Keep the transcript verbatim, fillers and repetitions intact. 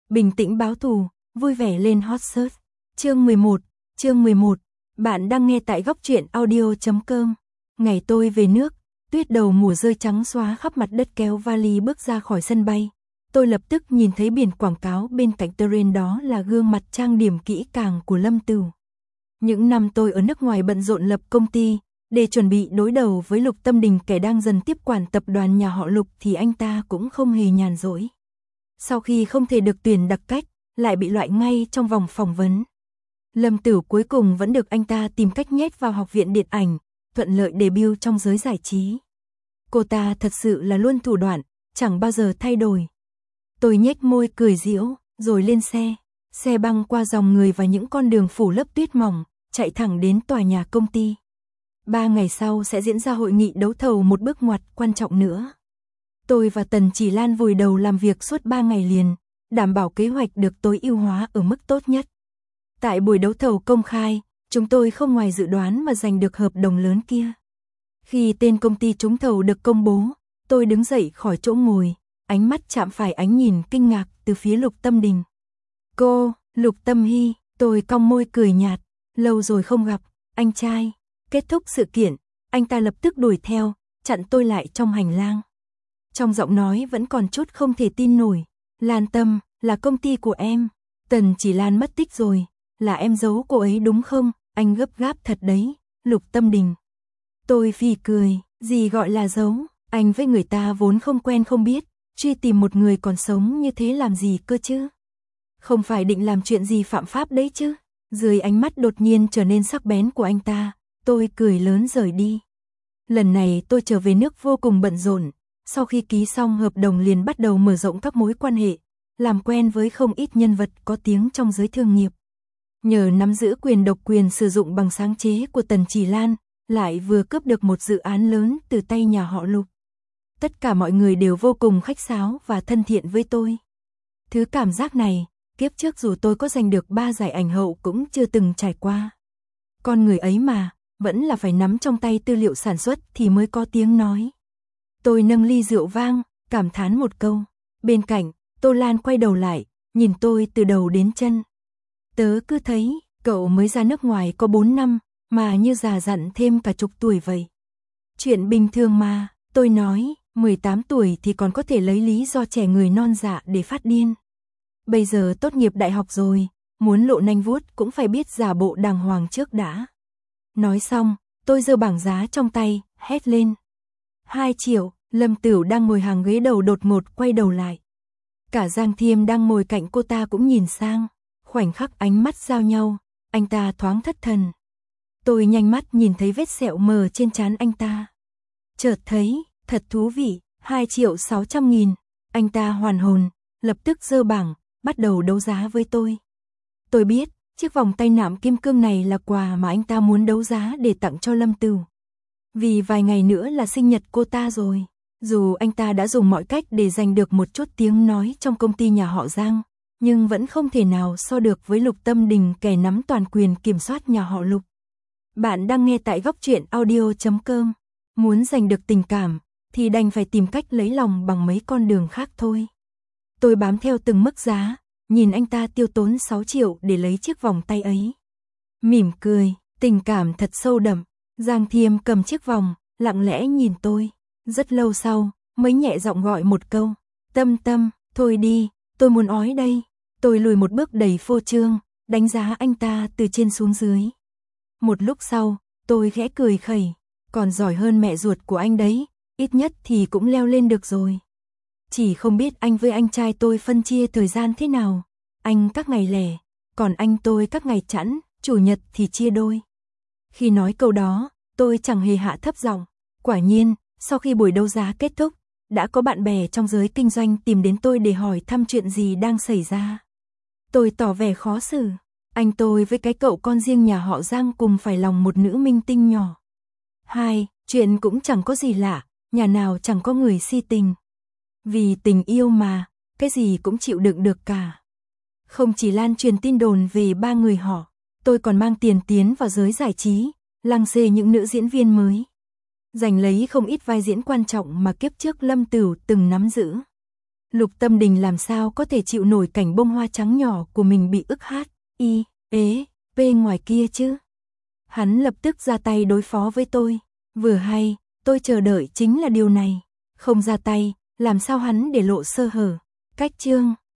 bình tĩnh báo thù, vui vẻ lên hot search. Chương mười một, chương mười một, bạn đang nghe tại góc truyện audio chấm com. Ngày tôi về nước, tuyết đầu mùa rơi trắng xóa khắp mặt đất, kéo vali bước ra khỏi sân bay. Tôi lập tức nhìn thấy biển quảng cáo bên cạnh terrain, đó là gương mặt trang điểm kỹ càng của Lâm Tửu. Những năm tôi ở nước ngoài bận rộn lập công ty, để chuẩn bị đối đầu với Lục Tâm Đình, kẻ đang dần tiếp quản tập đoàn nhà họ Lục, thì anh ta cũng không hề nhàn rỗi. Sau khi không thể được tuyển đặc cách, lại bị loại ngay trong vòng phỏng vấn, Lâm Tửu cuối cùng vẫn được anh ta tìm cách nhét vào học viện điện ảnh, thuận lợi debut trong giới giải trí. Cô ta thật sự là luôn thủ đoạn, chẳng bao giờ thay đổi. Tôi nhếch môi cười giễu, rồi lên xe. Xe băng qua dòng người và những con đường phủ lớp tuyết mỏng, chạy thẳng đến tòa nhà công ty. Ba ngày sau sẽ diễn ra hội nghị đấu thầu, một bước ngoặt quan trọng nữa. Tôi và Tần Chỉ Lan vùi đầu làm việc suốt ba ngày liền, đảm bảo kế hoạch được tối ưu hóa ở mức tốt nhất. Tại buổi đấu thầu công khai, chúng tôi không ngoài dự đoán mà giành được hợp đồng lớn kia. Khi tên công ty trúng thầu được công bố, tôi đứng dậy khỏi chỗ ngồi, ánh mắt chạm phải ánh nhìn kinh ngạc từ phía Lục Tâm Đình. Cô, Lục Tâm Hy, tôi cong môi cười nhạt, lâu rồi không gặp, anh trai. Kết thúc sự kiện, anh ta lập tức đuổi theo, chặn tôi lại trong hành lang. Trong giọng nói vẫn còn chút không thể tin nổi. Lan Tâm, là công ty của em. Tần Chỉ Lan mất tích rồi, là em giấu cô ấy đúng không? Anh gấp gáp thật đấy, Lục Tâm Đình. Tôi phì cười, gì gọi là giấu, anh với người ta vốn không quen không biết, truy tìm một người còn sống như thế làm gì cơ chứ? Không phải định làm chuyện gì phạm pháp đấy chứ? Dưới ánh mắt đột nhiên trở nên sắc bén của anh ta, tôi cười lớn rời đi. Lần này tôi trở về nước vô cùng bận rộn, sau khi ký xong hợp đồng liền bắt đầu mở rộng các mối quan hệ, làm quen với không ít nhân vật có tiếng trong giới thương nghiệp. Nhờ nắm giữ quyền độc quyền sử dụng bằng sáng chế của Tần Chỉ Lan, lại vừa cướp được một dự án lớn từ tay nhà họ Lục. Tất cả mọi người đều vô cùng khách sáo và thân thiện với tôi. Thứ cảm giác này, kiếp trước dù tôi có giành được ba giải ảnh hậu cũng chưa từng trải qua. Con người ấy mà, vẫn là phải nắm trong tay tư liệu sản xuất thì mới có tiếng nói. Tôi nâng ly rượu vang, cảm thán một câu. Bên cạnh, Tô Lan quay đầu lại, nhìn tôi từ đầu đến chân. Tớ cứ thấy, cậu mới ra nước ngoài có bốn năm, mà như già dặn thêm cả chục tuổi vậy. Chuyện bình thường mà, tôi nói, mười tám tuổi thì còn có thể lấy lý do trẻ người non dạ để phát điên. Bây giờ tốt nghiệp đại học rồi, muốn lộ nanh vuốt cũng phải biết giả bộ đàng hoàng trước đã. Nói xong, tôi giơ bảng giá trong tay, hét lên. Hai triệu, Lâm Tửu đang ngồi hàng ghế đầu đột ngột quay đầu lại. Cả Giang Thiêm đang ngồi cạnh cô ta cũng nhìn sang, khoảnh khắc ánh mắt giao nhau, anh ta thoáng thất thần. Tôi nhanh mắt nhìn thấy vết sẹo mờ trên trán anh ta. Chợt thấy, thật thú vị, hai triệu sáu trăm nghìn, anh ta hoàn hồn, lập tức giơ bảng, bắt đầu đấu giá với tôi. Tôi biết, chiếc vòng tay nạm kim cương này là quà mà anh ta muốn đấu giá để tặng cho Lâm Tửu. Vì vài ngày nữa là sinh nhật cô ta rồi, dù anh ta đã dùng mọi cách để giành được một chút tiếng nói trong công ty nhà họ Giang, nhưng vẫn không thể nào so được với Lục Tâm Đình, kẻ nắm toàn quyền kiểm soát nhà họ Lục. Bạn đang nghe tại góc truyện audio chấm com. Muốn giành được tình cảm, thì đành phải tìm cách lấy lòng bằng mấy con đường khác thôi. Tôi bám theo từng mức giá, nhìn anh ta tiêu tốn sáu triệu để lấy chiếc vòng tay ấy. Mỉm cười, tình cảm thật sâu đậm. Giang Thiêm cầm chiếc vòng, lặng lẽ nhìn tôi. Rất lâu sau, mới nhẹ giọng gọi một câu. Tâm Tâm, thôi đi, tôi muốn ói đây. Tôi lùi một bước đầy phô trương, đánh giá anh ta từ trên xuống dưới. Một lúc sau, tôi khẽ cười khẩy. Còn giỏi hơn mẹ ruột của anh đấy, ít nhất thì cũng leo lên được rồi. Chỉ không biết anh với anh trai tôi phân chia thời gian thế nào. Anh các ngày lẻ, còn anh tôi các ngày chẵn, chủ nhật thì chia đôi. Khi nói câu đó, tôi chẳng hề hạ thấp giọng. Quả nhiên, sau khi buổi đấu giá kết thúc, đã có bạn bè trong giới kinh doanh tìm đến tôi để hỏi thăm chuyện gì đang xảy ra. Tôi tỏ vẻ khó xử. Anh tôi với cái cậu con riêng nhà họ Giang cùng phải lòng một nữ minh tinh nhỏ. Hai, chuyện cũng chẳng có gì lạ, nhà nào chẳng có người si tình. Vì tình yêu mà, cái gì cũng chịu đựng được cả. Không chỉ lan truyền tin đồn về ba người họ, tôi còn mang tiền tiến vào giới giải trí, lăng xê những nữ diễn viên mới. Giành lấy không ít vai diễn quan trọng mà kiếp trước Lâm Tửu từng nắm giữ. Lục Tâm Đình làm sao có thể chịu nổi cảnh bông hoa trắng nhỏ của mình bị ức hát, y, ế, p ngoài kia chứ. Hắn lập tức ra tay đối phó với tôi. Vừa hay, tôi chờ đợi chính là điều này. Không ra tay, làm sao hắn để lộ sơ hở. Cách chương